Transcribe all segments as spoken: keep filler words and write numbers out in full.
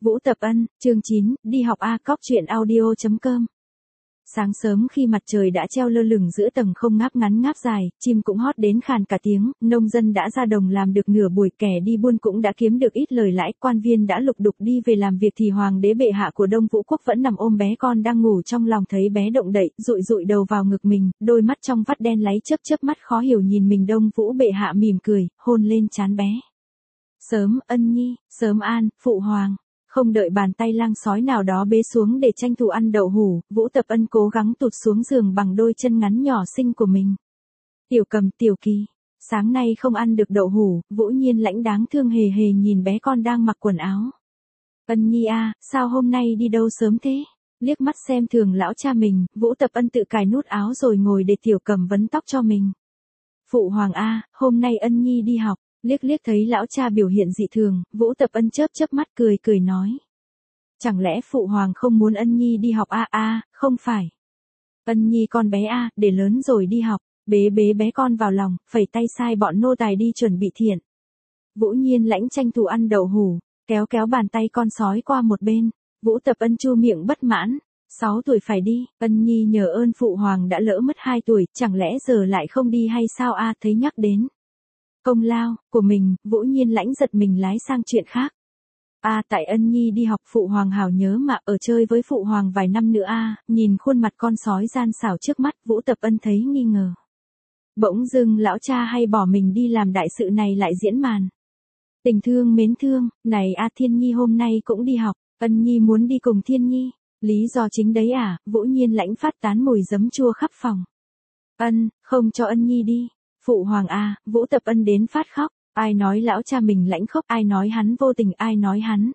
Vũ Tập Ân, chương chín, đi học A Cóc truyện audio chấm com. Sáng sớm khi mặt trời đã treo lơ lửng giữa tầng không ngáp ngắn ngáp dài, chim cũng hót đến khàn cả tiếng, nông dân đã ra đồng làm được nửa buổi, kẻ đi buôn cũng đã kiếm được ít lời lãi, quan viên đã lục đục đi về làm việc thì hoàng đế bệ hạ của Đông Vũ quốc vẫn nằm ôm bé con đang ngủ trong lòng, thấy bé động đậy, dụi dụi đầu vào ngực mình, đôi mắt trong vắt đen láy chớp chớp mắt khó hiểu nhìn mình. Đông Vũ bệ hạ mỉm cười, hôn lên trán bé. Sớm, Ân Nhi, sớm an, phụ hoàng. Không đợi bàn tay lang sói nào đó bế xuống để tranh thủ ăn đậu hủ, Vũ Tập Ân cố gắng tụt xuống giường bằng đôi chân ngắn nhỏ xinh của mình. Tiểu Cầm, Tiểu Kỳ, sáng nay không ăn được đậu hủ, Vũ Nhiên lãnh đáng thương hề hề nhìn bé con đang mặc quần áo. Ân Nhi a, sao hôm nay đi đâu sớm thế? Liếc mắt xem thường lão cha mình, Vũ Tập Ân tự cài nút áo rồi ngồi để Tiểu Cầm vấn tóc cho mình. Phụ hoàng a, hôm nay Ân Nhi đi học. Liếc liếc thấy lão cha biểu hiện dị thường, Vũ Tập Ân chớp chớp mắt cười cười nói. Chẳng lẽ phụ hoàng không muốn Ân Nhi đi học a? A, không phải. Ân Nhi con bé a, để lớn rồi đi học, bế bế bé con vào lòng, phẩy tay sai bọn nô tài đi chuẩn bị thiện. Vũ Nhiên lãnh tranh thủ ăn đậu hủ, kéo kéo bàn tay con sói qua một bên, Vũ Tập Ân chu miệng bất mãn. Sáu tuổi phải đi, Ân Nhi nhờ ơn phụ hoàng đã lỡ mất hai tuổi, chẳng lẽ giờ lại không đi hay sao a? Thấy nhắc đến công lao của mình, Vũ Nhiên lãnh giật mình lái sang chuyện khác. A à, tại Ân Nhi đi học phụ hoàng hảo nhớ mà, ở chơi với phụ hoàng vài năm nữa a. À, nhìn khuôn mặt con sói gian xảo trước mắt, Vũ Tập Ân thấy nghi ngờ. Bỗng dưng lão cha hay bỏ mình đi làm đại sự này lại diễn màn. Tình thương mến thương, này a à, Thiên Nhi hôm nay cũng đi học, Ân Nhi muốn đi cùng Thiên Nhi. Lý do chính đấy à? Vũ Nhiên lãnh phát tán mùi giấm chua khắp phòng. Ân, không cho Ân Nhi đi. Phụ hoàng a, Vũ Tập Ân đến phát khóc, ai nói lão cha mình lãnh khóc, ai nói hắn vô tình, ai nói hắn.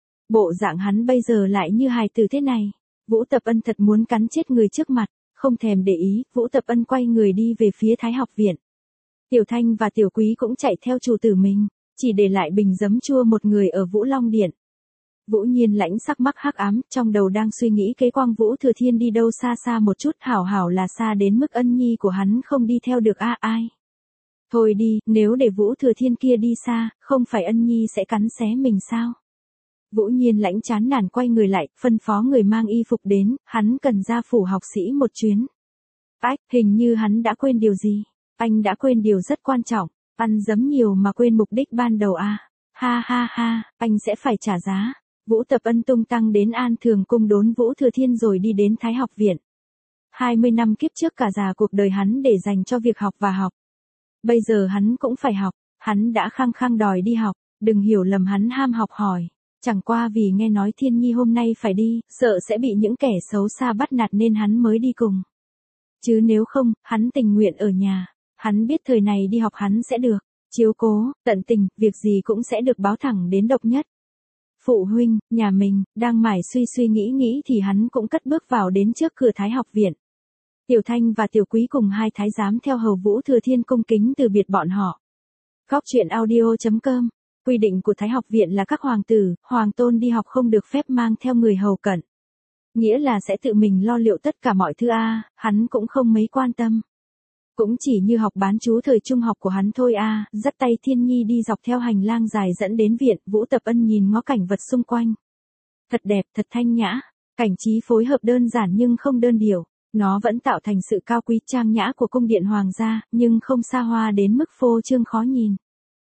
Bộ dạng hắn bây giờ lại như hài tử thế này. Vũ Tập Ân thật muốn cắn chết người trước mặt, không thèm để ý, Vũ Tập Ân quay người đi về phía Thái học viện. Tiểu Thanh và Tiểu Quý cũng chạy theo chủ tử mình, chỉ để lại bình giấm chua một người ở Vũ Long Điện. Vũ Nhiên lãnh sắc mắc hắc ám, trong đầu đang suy nghĩ kế quang Vũ Thừa Thiên đi đâu xa xa một chút, hảo hảo là xa đến mức Ân Nhi của hắn không đi theo được a à, ai. Thôi đi, nếu để Vũ Thừa Thiên kia đi xa, không phải Ân Nhi sẽ cắn xé mình sao? Vũ Nhiên lãnh chán nản quay người lại, phân phó người mang y phục đến, hắn cần ra phủ học sĩ một chuyến. Ách, hình như hắn đã quên điều gì? Anh đã quên điều rất quan trọng, ăn giấm nhiều mà quên mục đích ban đầu à? Ha ha ha, anh sẽ phải trả giá. Vũ Tập Ân tung tăng đến An Thường cung đốn Vũ Thừa Thiên rồi đi đến Thái học viện. hai mươi năm kiếp trước cả già cuộc đời hắn để dành cho việc học và học. Bây giờ hắn cũng phải học, hắn đã khăng khăng đòi đi học, đừng hiểu lầm hắn ham học hỏi. Chẳng qua vì nghe nói Thiên Nhi hôm nay phải đi, sợ sẽ bị những kẻ xấu xa bắt nạt nên hắn mới đi cùng. Chứ nếu không, hắn tình nguyện ở nhà, hắn biết thời này đi học hắn sẽ được chiếu cố, tận tình, việc gì cũng sẽ được báo thẳng đến độc nhất. Phụ huynh, nhà mình, đang mải suy suy nghĩ nghĩ thì hắn cũng cất bước vào đến trước cửa Thái học viện. Tiểu Thanh và Tiểu Quý cùng hai thái giám theo hầu Vũ Thừa Thiên cung kính từ biệt bọn họ. Cóc truyện audio chấm com. Quy định của Thái học viện là các hoàng tử, hoàng tôn đi học không được phép mang theo người hầu cận. Nghĩa là sẽ tự mình lo liệu tất cả mọi thứ a, à, hắn cũng không mấy quan tâm. Cũng chỉ như học bán chú thời trung học của hắn thôi a, à, dắt tay Thiên Nhi đi dọc theo hành lang dài dẫn đến viện, Vũ Tập Ân nhìn ngó cảnh vật xung quanh. Thật đẹp, thật thanh nhã, cảnh trí phối hợp đơn giản nhưng không đơn điệu, nó vẫn tạo thành sự cao quý trang nhã của cung điện hoàng gia, nhưng không xa hoa đến mức phô trương khó nhìn.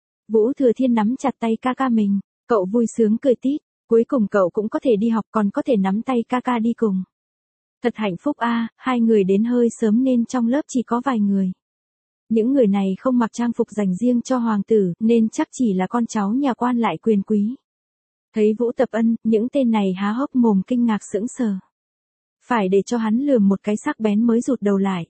Vũ Thừa Thiên nắm chặt tay ca ca mình, cậu vui sướng cười tít, cuối cùng cậu cũng có thể đi học còn có thể nắm tay ca ca đi cùng. Thật hạnh phúc a, à, hai người đến hơi sớm nên trong lớp chỉ có vài người. Những người này không mặc trang phục dành riêng cho hoàng tử, nên chắc chỉ là con cháu nhà quan lại quyền quý. Thấy Vũ Tập Ân, những tên này há hốc mồm kinh ngạc sững sờ. Phải để cho hắn lườm một cái sắc bén mới rụt đầu lại.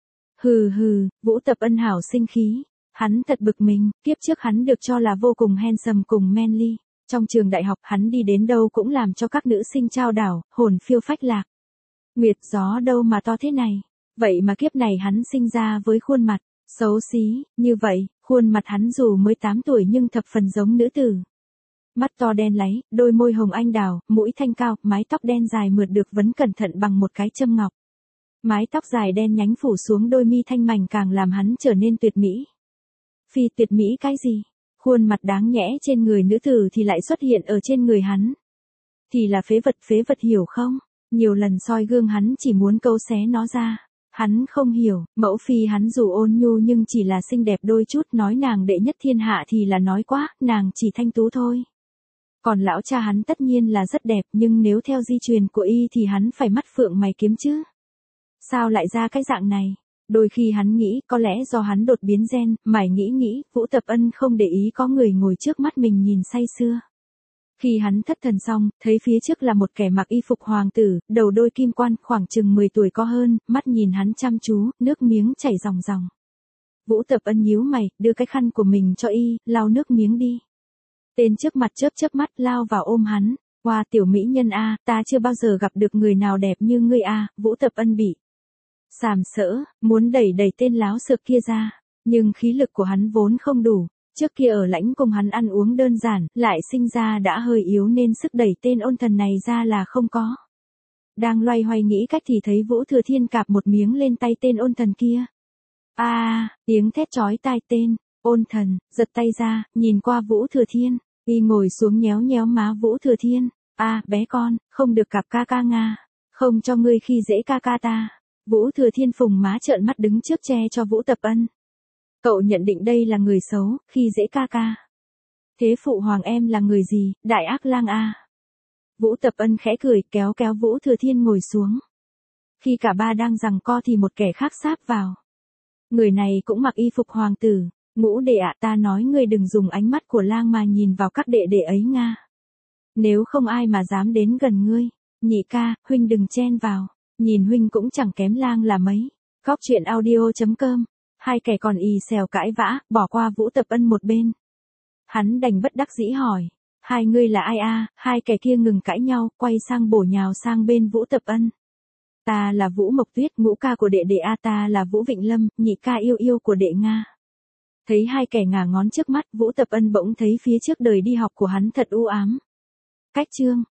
Hừ hừ, Vũ Tập Ân hảo sinh khí. Hắn thật bực mình, kiếp trước hắn được cho là vô cùng handsome cùng manly. Trong trường đại học hắn đi đến đâu cũng làm cho các nữ sinh trao đảo, hồn phiêu phách lạc. Nguyệt gió đâu mà to thế này. Vậy mà kiếp này hắn sinh ra với khuôn mặt xấu xí, như vậy, khuôn mặt hắn dù mới tám tuổi nhưng thập phần giống nữ tử. Mắt to đen láy, đôi môi hồng anh đào, mũi thanh cao, mái tóc đen dài mượt được vấn cẩn thận bằng một cái châm ngọc. Mái tóc dài đen nhánh phủ xuống đôi mi thanh mảnh càng làm hắn trở nên tuyệt mỹ. Phi tuyệt mỹ cái gì? Khuôn mặt đáng nhẽ trên người nữ tử thì lại xuất hiện ở trên người hắn. thì là phế vật phế vật hiểu không? Nhiều lần soi gương hắn chỉ muốn câu xé nó ra. Hắn không hiểu, mẫu phi hắn dù ôn nhu nhưng chỉ là xinh đẹp đôi chút, nói nàng đệ nhất thiên hạ thì là nói quá, nàng chỉ thanh tú thôi. Còn lão cha hắn tất nhiên là rất đẹp, nhưng nếu theo di truyền của y thì hắn phải mắt phượng mày kiếm chứ. Sao lại ra cái dạng này? Đôi khi hắn nghĩ có lẽ do hắn đột biến gen, mải nghĩ nghĩ, Vũ Tập Ân không để ý có người ngồi trước mắt mình nhìn say sưa. Khi hắn thất thần xong, thấy phía trước là một kẻ mặc y phục hoàng tử, đầu đôi kim quan, khoảng chừng mười tuổi có hơn, mắt nhìn hắn chăm chú, nước miếng chảy ròng ròng. Vũ Tập Ân nhíu mày, đưa cái khăn của mình cho y, lau nước miếng đi. Tên trước mặt chớp chớp mắt lao vào ôm hắn. Wow, tiểu mỹ nhân a, ta chưa bao giờ gặp được người nào đẹp như ngươi a. Vũ Tập Ân bị sàm sỡ, muốn đẩy đẩy tên láo xược kia ra, nhưng khí lực của hắn vốn không đủ. Trước kia ở lãnh cùng hắn ăn uống đơn giản, lại sinh ra đã hơi yếu nên sức đẩy tên ôn thần này ra là không có. Đang loay hoay nghĩ cách thì thấy Vũ Thừa Thiên cạp một miếng lên tay tên ôn thần kia. A, à, tiếng thét chói tai tên, ôn thần, giật tay ra, nhìn qua Vũ Thừa Thiên, y ngồi xuống nhéo nhéo má Vũ Thừa Thiên. A, à, bé con, không được cạp ca ca Nga, không cho ngươi khi dễ ca ca ta. Vũ Thừa Thiên phùng má trợn mắt đứng trước che cho Vũ Tập Ân. Cậu nhận định đây là người xấu, khi dễ ca ca. Thế phụ hoàng em là người gì, đại ác lang a. Vũ Tập Ân khẽ cười, kéo kéo Vũ Thừa Thiên ngồi xuống. Khi cả ba đang giằng co thì một kẻ khác sáp vào. Người này cũng mặc y phục hoàng tử. Ngũ đệ ạ, ta nói ngươi đừng dùng ánh mắt của lang mà nhìn vào các đệ đệ ấy nga. Nếu không ai mà dám đến gần ngươi. Nhị ca, huynh đừng chen vào. Nhìn huynh cũng chẳng kém lang là mấy. Góc truyện audio chấm com. Hai kẻ còn ì xèo cãi vã, bỏ qua Vũ Tập Ân một bên. Hắn đành bất đắc dĩ hỏi. Hai ngươi là ai a? Hai kẻ kia ngừng cãi nhau, quay sang bổ nhào sang bên Vũ Tập Ân. Ta là Vũ Mộc Tuyết, ngũ ca của đệ đệ a. Ta là Vũ Vịnh Lâm, nhị ca yêu yêu của đệ Nga. Thấy hai kẻ ngả ngón trước mắt, Vũ Tập Ân bỗng thấy phía trước đời đi học của hắn thật u ám. Cách chương.